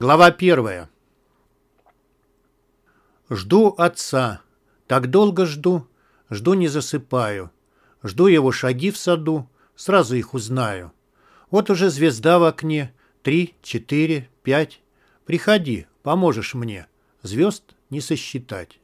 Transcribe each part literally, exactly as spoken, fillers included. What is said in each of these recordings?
Глава первая. Жду отца. Так долго жду, жду не засыпаю. Жду его шаги в саду, сразу их узнаю. Вот уже звезда в окне, три, четыре, пять. Приходи, поможешь мне, звезд не сосчитать.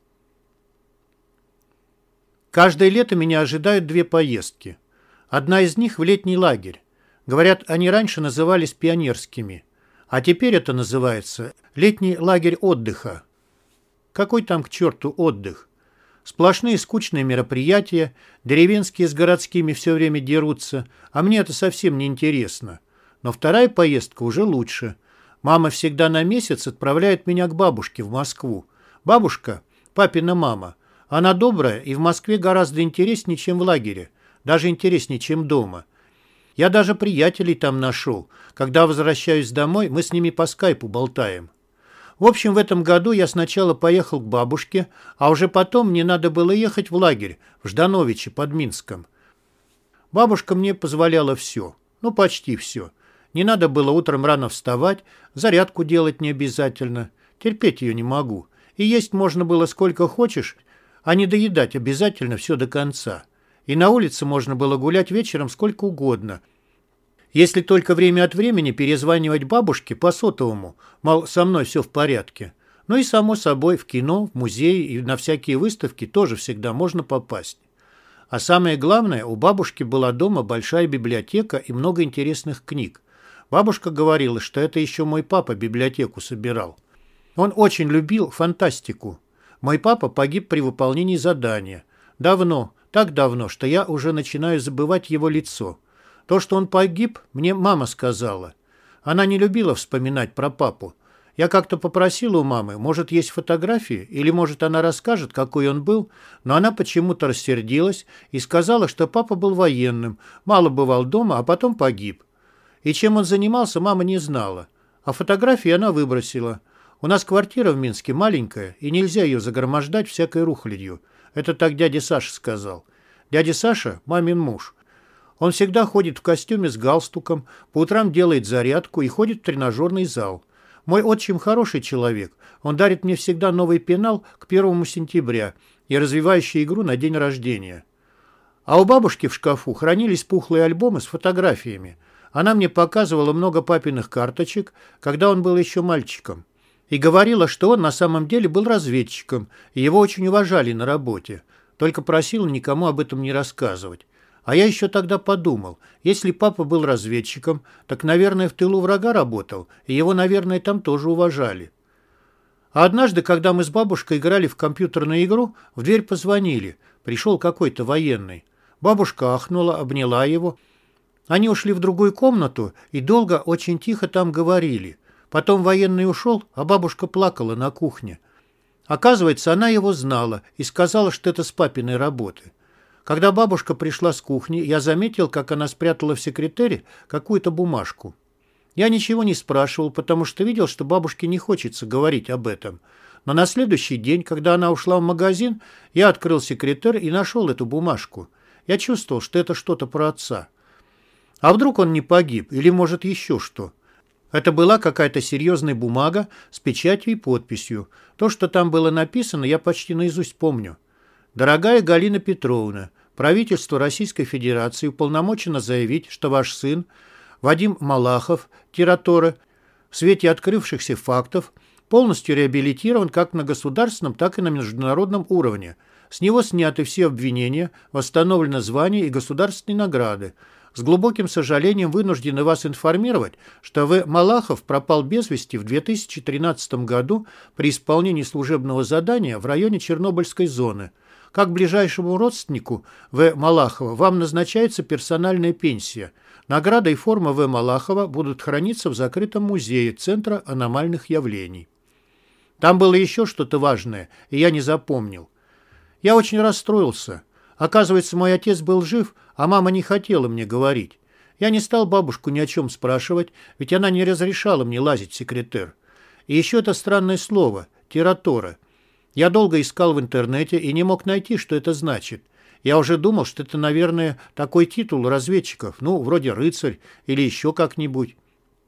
Каждое лето меня ожидают две поездки. Одна из них в летний лагерь. Говорят, они раньше назывались пионерскими. А теперь это называется летний лагерь отдыха. Какой там к черту отдых? Сплошные скучные мероприятия, деревенские с городскими все время дерутся, а мне это совсем не интересно. Но вторая поездка уже лучше. Мама всегда на месяц отправляет меня к бабушке в Москву. Бабушка, папина мама, она добрая и в Москве гораздо интереснее, чем в лагере, даже интереснее, чем дома. Я даже приятелей там нашел. Когда возвращаюсь домой, мы с ними по скайпу болтаем. В общем, в этом году я сначала поехал к бабушке, а уже потом мне надо было ехать в лагерь в Ждановичи под Минском. Бабушка мне позволяла все, ну почти все. Не надо было утром рано вставать, зарядку делать не обязательно, терпеть ее не могу. И есть можно было сколько хочешь, а не доедать обязательно все до конца. И на улице можно было гулять вечером сколько угодно, если только время от времени перезванивать бабушке по сотовому, мол, со мной все в порядке. Ну и, само собой, в кино, в музей и на всякие выставки тоже всегда можно попасть. А самое главное, у бабушки была дома большая библиотека и много интересных книг. Бабушка говорила, что это еще мой папа библиотеку собирал. Он очень любил фантастику. Мой папа погиб при выполнении задания. Давно, так давно, что я уже начинаю забывать его лицо. То, что он погиб, мне мама сказала. Она не любила вспоминать про папу. Я как-то попросил у мамы, может, есть фотографии, или, может, она расскажет, какой он был, но она почему-то рассердилась и сказала, что папа был военным, мало бывал дома, а потом погиб. И чем он занимался, мама не знала. А фотографии она выбросила. У нас квартира в Минске маленькая, и нельзя ее загромождать всякой рухлядью. Это так дядя Саша сказал. Дядя Саша – мамин муж. Он всегда ходит в костюме с галстуком, по утрам делает зарядку и ходит в тренажерный зал. Мой отчим хороший человек. Он дарит мне всегда новый пенал к первому сентября и развивающую игру на день рождения. А у бабушки в шкафу хранились пухлые альбомы с фотографиями. Она мне показывала много папиных карточек, когда он был еще мальчиком. И говорила, что он на самом деле был разведчиком, и его очень уважали на работе. Только просила никому об этом не рассказывать. А я еще тогда подумал, если папа был разведчиком, так, наверное, в тылу врага работал, и его, наверное, там тоже уважали. А однажды, когда мы с бабушкой играли в компьютерную игру, в дверь позвонили. Пришел какой-то военный. Бабушка ахнула, обняла его. Они ушли в другую комнату и долго, очень тихо там говорили. Потом военный ушел, а бабушка плакала на кухне. Оказывается, она его знала и сказала, что это с папиной работы. Когда бабушка пришла с кухни, я заметил, как она спрятала в секретере какую-то бумажку. Я ничего не спрашивал, потому что видел, что бабушке не хочется говорить об этом. Но на следующий день, когда она ушла в магазин, я открыл секретер и нашел эту бумажку. Я чувствовал, что это что-то про отца. А вдруг он не погиб, или, может, еще что? Это была какая-то серьезная бумага с печатью и подписью. То, что там было написано, я почти наизусть помню. «Дорогая Галина Петровна, правительство Российской Федерации уполномочено заявить, что ваш сын Вадим Малахов, Тираторе, в свете открывшихся фактов, полностью реабилитирован как на государственном, так и на международном уровне. С него сняты все обвинения, восстановлено звание и государственные награды. С глубоким сожалением вынуждены вас информировать, что В. Малахов пропал без вести в две тысячи тринадцатом году при исполнении служебного задания в районе Чернобыльской зоны. Как ближайшему родственнику В. Малахова вам назначается персональная пенсия. Награда и форма В. Малахова будут храниться в закрытом музее Центра аномальных явлений». Там было еще что-то важное, и я не запомнил. Я очень расстроился. Оказывается, мой отец был жив, а мама не хотела мне говорить. Я не стал бабушку ни о чем спрашивать, ведь она не разрешала мне лазить в секретер. И еще это странное слово «тираторе». Я долго искал в интернете и не мог найти, что это значит. Я уже думал, что это, наверное, такой титул разведчиков, ну, вроде рыцарь или еще как-нибудь.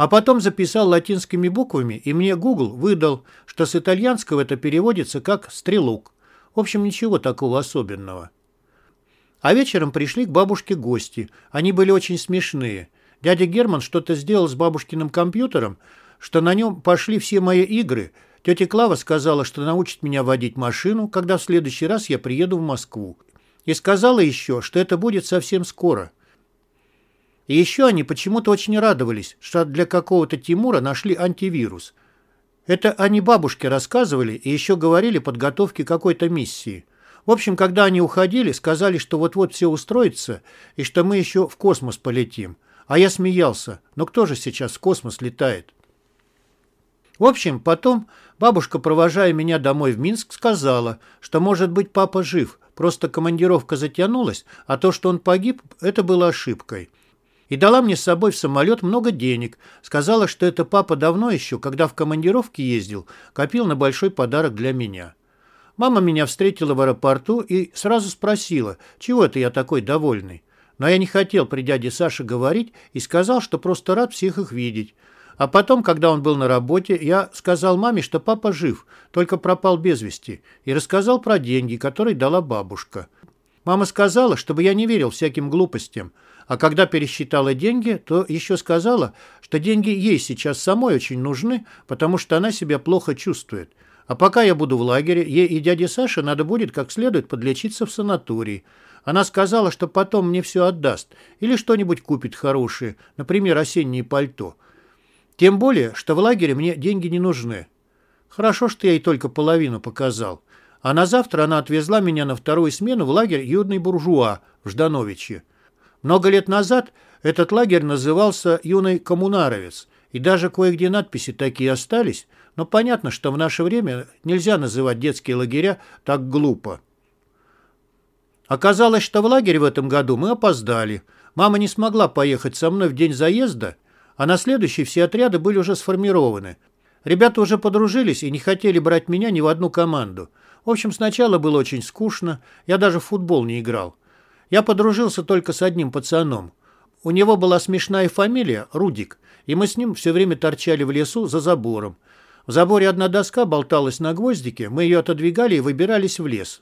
А потом записал латинскими буквами, и мне Google выдал, что с итальянского это переводится как «стрелок». В общем, ничего такого особенного. А вечером пришли к бабушке гости. Они были очень смешные. Дядя Герман что-то сделал с бабушкиным компьютером, что на нем пошли все мои игры. Тетя Клава сказала, что научит меня водить машину, когда в следующий раз я приеду в Москву. И сказала еще, что это будет совсем скоро. И еще они почему-то очень радовались, что для какого-то Тимура нашли антивирус. Это они бабушке рассказывали и еще говорили о подготовке какой-то миссии. В общем, когда они уходили, сказали, что вот-вот все устроится и что мы еще в космос полетим. А я смеялся. Но кто же сейчас в космос летает? В общем, потом бабушка, провожая меня домой в Минск, сказала, что, может быть, папа жив, просто командировка затянулась, а то, что он погиб, это было ошибкой. И дала мне с собой в самолет много денег. Сказала, что это папа давно еще, когда в командировке ездил, копил на большой подарок для меня. Мама меня встретила в аэропорту и сразу спросила, чего это я такой довольный. Но я не хотел при дяде Саше говорить и сказал, что просто рад всех их видеть. А потом, когда он был на работе, я сказал маме, что папа жив, только пропал без вести, и рассказал про деньги, которые дала бабушка. Мама сказала, чтобы я не верил всяким глупостям, а когда пересчитала деньги, то еще сказала, что деньги ей сейчас самой очень нужны, потому что она себя плохо чувствует. А пока я буду в лагере, ей и дяде Саше надо будет как следует подлечиться в санатории. Она сказала, что потом мне все отдаст или что-нибудь купит хорошее, например, осеннее пальто. Тем более, что в лагере мне деньги не нужны. Хорошо, что я ей только половину показал. А на завтра она отвезла меня на вторую смену в лагерь «Юный буржуа» в Ждановиче. Много лет назад этот лагерь назывался «Юный коммунаровец», и даже кое-где надписи такие остались, но понятно, что в наше время нельзя называть детские лагеря так глупо. Оказалось, что в лагерь в этом году мы опоздали. Мама не смогла поехать со мной в день заезда, а на следующий все отряды были уже сформированы. Ребята уже подружились и не хотели брать меня ни в одну команду. В общем, сначала было очень скучно, я даже в футбол не играл. Я подружился только с одним пацаном. У него была смешная фамилия Рудик, и мы с ним все время торчали в лесу за забором. В заборе одна доска болталась на гвоздике, мы ее отодвигали и выбирались в лес.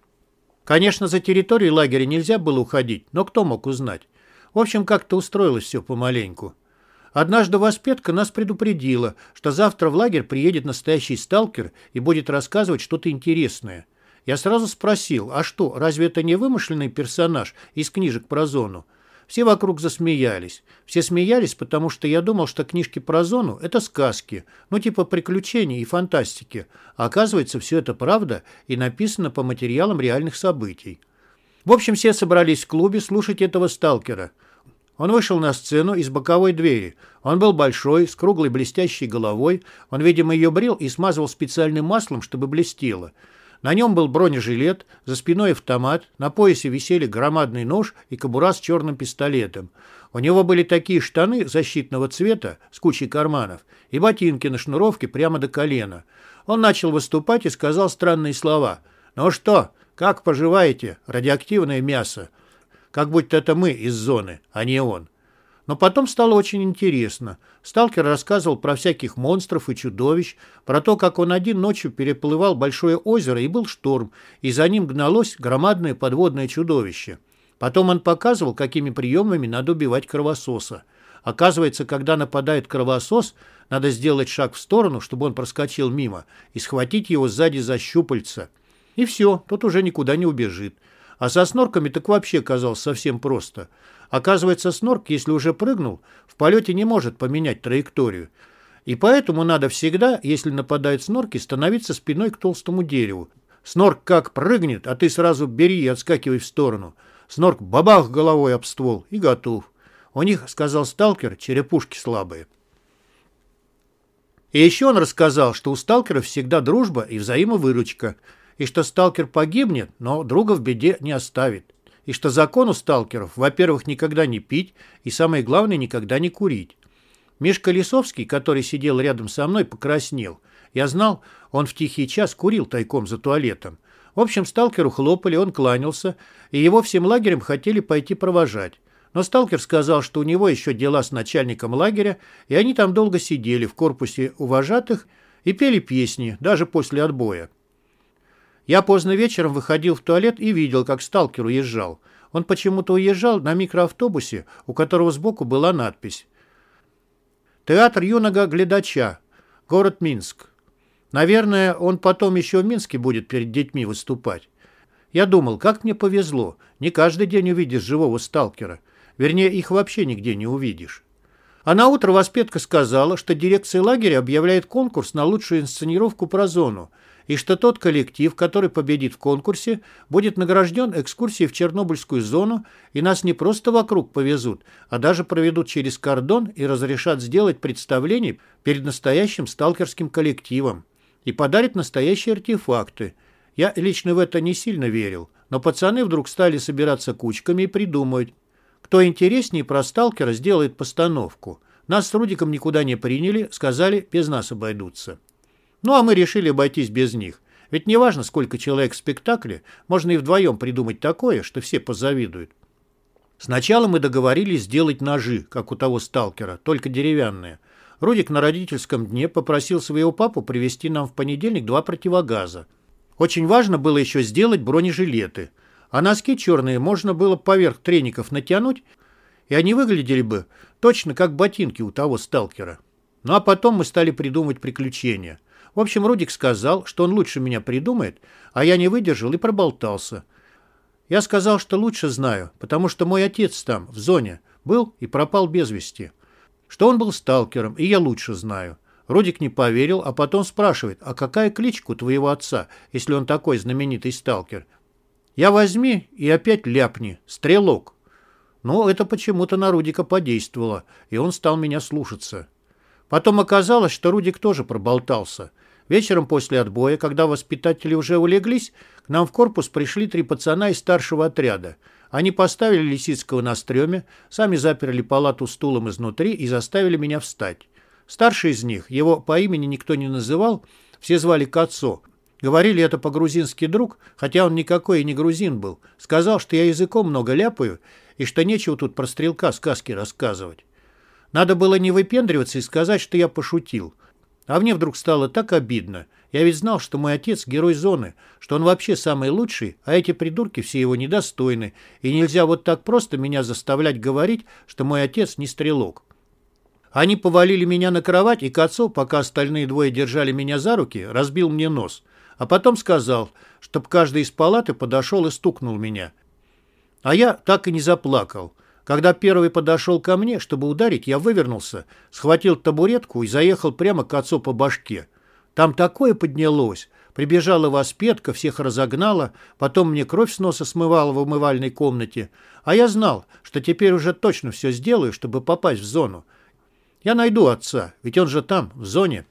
Конечно, за территорией лагеря нельзя было уходить, но кто мог узнать? В общем, как-то устроилось все помаленьку. Однажды воспетка нас предупредила, что завтра в лагерь приедет настоящий сталкер и будет рассказывать что-то интересное. Я сразу спросил, а что, разве это не вымышленный персонаж из книжек про зону? Все вокруг засмеялись. Все смеялись, потому что я думал, что книжки про зону – это сказки, ну типа приключений и фантастики. А оказывается, все это правда и написано по материалам реальных событий. В общем, все собрались в клубе слушать этого сталкера. Он вышел на сцену из боковой двери. Он был большой, с круглой блестящей головой. Он, видимо, ее брил и смазывал специальным маслом, чтобы блестело. На нем был бронежилет, за спиной автомат, на поясе висели громадный нож и кобура с черным пистолетом. У него были такие штаны защитного цвета с кучей карманов и ботинки на шнуровке прямо до колена. Он начал выступать и сказал странные слова. «Ну что, как поживаете, радиоактивное мясо?» Как будто это мы из зоны, а не он. Но потом стало очень интересно. Сталкер рассказывал про всяких монстров и чудовищ, про то, как он один ночью переплывал большое озеро и был шторм, и за ним гналось громадное подводное чудовище. Потом он показывал, какими приемами надо убивать кровососа. Оказывается, когда нападает кровосос, надо сделать шаг в сторону, чтобы он проскочил мимо, и схватить его сзади за щупальца. И все, тот уже никуда не убежит. А со снорками так вообще казалось совсем просто. Оказывается, снорк, если уже прыгнул, в полете не может поменять траекторию. И поэтому надо всегда, если нападают снорки, становиться спиной к толстому дереву. Снорк как прыгнет, а ты сразу бери и отскакивай в сторону. Снорк бабах головой об ствол и готов. У них, сказал сталкер, черепушки слабые. И еще он рассказал, что у сталкеров всегда дружба и взаимовыручка. И что сталкер погибнет, но друга в беде не оставит. И что закон у сталкеров, во-первых, никогда не пить, и самое главное, никогда не курить. Мишка Лисовский, который сидел рядом со мной, покраснел. Я знал, он в тихий час курил тайком за туалетом. В общем, сталкеру хлопали, он кланялся, и его всем лагерем хотели пойти провожать. Но сталкер сказал, что у него еще дела с начальником лагеря, и они там долго сидели в корпусе у вожатых и пели песни, даже после отбоя. Я поздно вечером выходил в туалет и видел, как сталкер уезжал. Он почему-то уезжал на микроавтобусе, у которого сбоку была надпись «Театр юного глядача. Город Минск». Наверное, он потом еще в Минске будет перед детьми выступать. Я думал, как мне повезло. Не каждый день увидишь живого сталкера. Вернее, их вообще нигде не увидишь. А наутро воспетка сказала, что дирекция лагеря объявляет конкурс на лучшую инсценировку про зону, и что тот коллектив, который победит в конкурсе, будет награжден экскурсией в Чернобыльскую зону, и нас не просто вокруг повезут, а даже проведут через кордон и разрешат сделать представление перед настоящим сталкерским коллективом и подарят настоящие артефакты. Я лично в это не сильно верил, но пацаны вдруг стали собираться кучками и придумывать, кто интереснее про сталкера сделает постановку. Нас с Рудиком никуда не приняли, сказали, без нас обойдутся. Ну, а мы решили обойтись без них. Ведь неважно, сколько человек в спектакле, можно и вдвоем придумать такое, что все позавидуют. Сначала мы договорились сделать ножи, как у того сталкера, только деревянные. Рудик на родительском дне попросил своего папу привезти нам в понедельник два противогаза. Очень важно было еще сделать бронежилеты. А носки черные можно было поверх треников натянуть, и они выглядели бы точно как ботинки у того сталкера. Ну а потом мы стали придумывать приключения. В общем, Рудик сказал, что он лучше меня придумает, а я не выдержал и проболтался. Я сказал, что лучше знаю, потому что мой отец там, в зоне, был и пропал без вести. Что он был сталкером, и я лучше знаю. Рудик не поверил, а потом спрашивает, а какая кличка у твоего отца, если он такой знаменитый сталкер? Я возьми и опять ляпни. Стрелок. Но это почему-то на Рудика подействовало, и он стал меня слушаться. Потом оказалось, что Рудик тоже проболтался. Вечером после отбоя, когда воспитатели уже улеглись, к нам в корпус пришли три пацана из старшего отряда. Они поставили Лисицкого на стреме, сами заперли палату стулом изнутри и заставили меня встать. Старший из них, его по имени никто не называл, все звали Кацо. Говорили это по-грузински друг, хотя он никакой и не грузин был. Сказал, что я языком много ляпаю и что нечего тут про стрелка сказки рассказывать. Надо было не выпендриваться и сказать, что я пошутил. А мне вдруг стало так обидно. Я ведь знал, что мой отец герой зоны, что он вообще самый лучший, а эти придурки все его недостойны, и нельзя вот так просто меня заставлять говорить, что мой отец не стрелок. Они повалили меня на кровать, и Кацо, пока остальные двое держали меня за руки, разбил мне нос. А потом сказал, чтоб каждый из палаты подошел и стукнул меня. А я так и не заплакал. Когда первый подошел ко мне, чтобы ударить, я вывернулся, схватил табуретку и заехал прямо к отцу по башке. Там такое поднялось. Прибежала воспетка, всех разогнала, потом мне кровь с носа смывала в умывальной комнате. А я знал, что теперь уже точно все сделаю, чтобы попасть в зону. Я найду отца, ведь он же там, в зоне.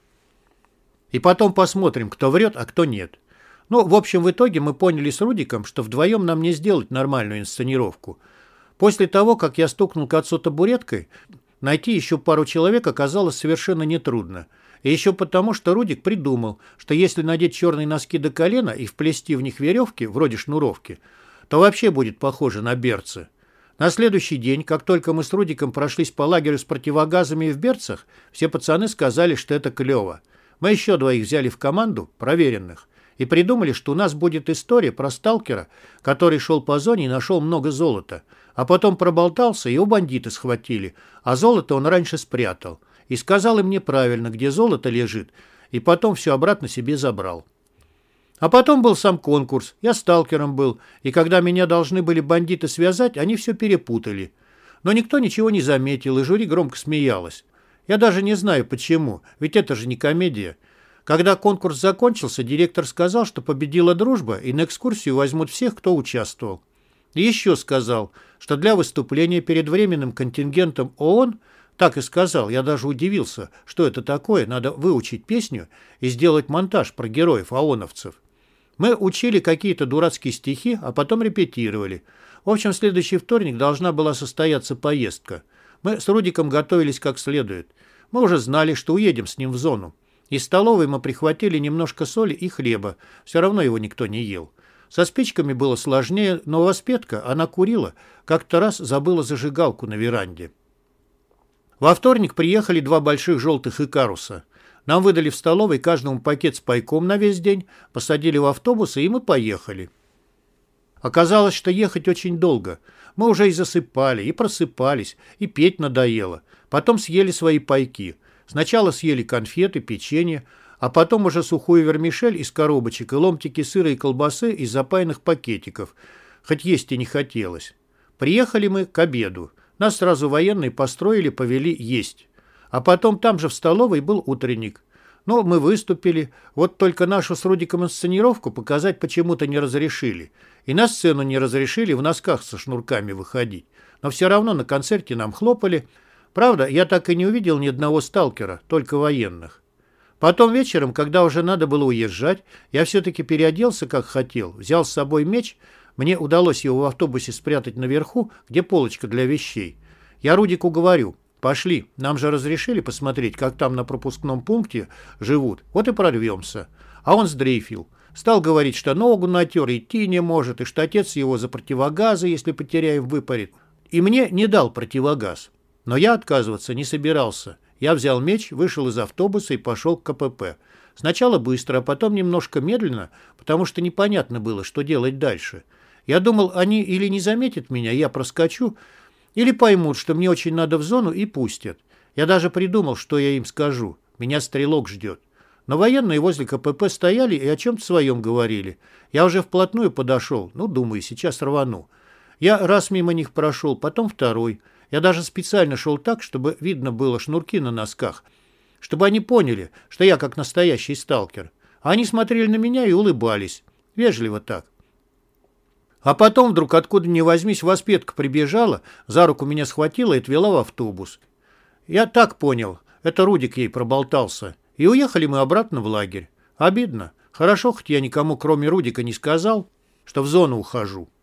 И потом посмотрим, кто врет, а кто нет. Ну, в общем, в итоге мы поняли с Рудиком, что вдвоем нам не сделать нормальную инсценировку. После того, как я стукнул к отцу табуреткой, найти еще пару человек оказалось совершенно нетрудно. И еще потому, что Рудик придумал, что если надеть черные носки до колена и вплести в них веревки, вроде шнуровки, то вообще будет похоже на берцы. На следующий день, как только мы с Рудиком прошлись по лагерю с противогазами и в берцах, все пацаны сказали, что это клево. Мы еще двоих взяли в команду, проверенных, и придумали, что у нас будет история про сталкера, который шел по зоне и нашел много золота, а потом проболтался, и его бандиты схватили, а золото он раньше спрятал, и сказал им неправильно, где золото лежит, и потом все обратно себе забрал. А потом был сам конкурс, я сталкером был, и когда меня должны были бандиты связать, они все перепутали. Но никто ничего не заметил, и жюри громко смеялось. Я даже не знаю почему, ведь это же не комедия. Когда конкурс закончился, директор сказал, что победила дружба, и на экскурсию возьмут всех, кто участвовал. И еще сказал, что для выступления перед временным контингентом ООН, так и сказал, я даже удивился, что это такое, надо выучить песню и сделать монтаж про героев ООНовцев. Мы учили какие-то дурацкие стихи, а потом репетировали. В общем, в следующий вторник должна была состояться поездка. Мы с Рудиком готовились как следует. Мы уже знали, что уедем с ним в зону. Из столовой мы прихватили немножко соли и хлеба. Все равно его никто не ел. Со спичками было сложнее, но воспетка, она курила, как-то раз забыла зажигалку на веранде. Во вторник приехали два больших желтых икаруса. Нам выдали в столовой каждому пакет с пайком на весь день, посадили в автобусы, и мы поехали. Оказалось, что ехать очень долго. Мы уже и засыпали, и просыпались, и петь надоело. Потом съели свои пайки. Сначала съели конфеты, печенье, а потом уже сухую вермишель из коробочек и ломтики сыра и колбасы из запаянных пакетиков. Хоть есть и не хотелось. Приехали мы к обеду. Нас сразу военные построили, повели есть. А потом там же в столовой был утренник. Ну, мы выступили, вот только нашу с Рудиком инсценировку показать почему-то не разрешили. И на сцену не разрешили в носках со шнурками выходить. Но все равно на концерте нам хлопали. Правда, я так и не увидел ни одного сталкера, только военных. Потом вечером, когда уже надо было уезжать, я все-таки переоделся, как хотел, взял с собой меч. Мне удалось его в автобусе спрятать наверху, где полочка для вещей. Я Рудику говорю: пошли, нам же разрешили посмотреть, как там на пропускном пункте живут, вот и прорвемся. А он сдрейфил. Стал говорить, что ногу натер, идти не может, и что отец его за противогазы, если потеряем, выпарит. И мне не дал противогаз. Но я отказываться не собирался. Я взял меч, вышел из автобуса и пошел к ка пэ пэ. Сначала быстро, а потом немножко медленно, потому что непонятно было, что делать дальше. Я думал, они или не заметят меня, я проскочу, или поймут, что мне очень надо в зону, и пустят. Я даже придумал, что я им скажу. Меня стрелок ждет. Но военные возле ка пэ пэ стояли и о чем-то своем говорили. Я уже вплотную подошел. Ну, думаю, сейчас рвану. Я раз мимо них прошел, потом второй. Я даже специально шел так, чтобы видно было шнурки на носках. Чтобы они поняли, что я как настоящий сталкер. А они смотрели на меня и улыбались. Вежливо так. А потом вдруг, откуда ни возьмись, воспетка прибежала, за руку меня схватила и отвела в автобус. Я так понял, это Рудик ей проболтался. И уехали мы обратно в лагерь. Обидно. Хорошо, хоть я никому, кроме Рудика, не сказал, что в зону ухожу.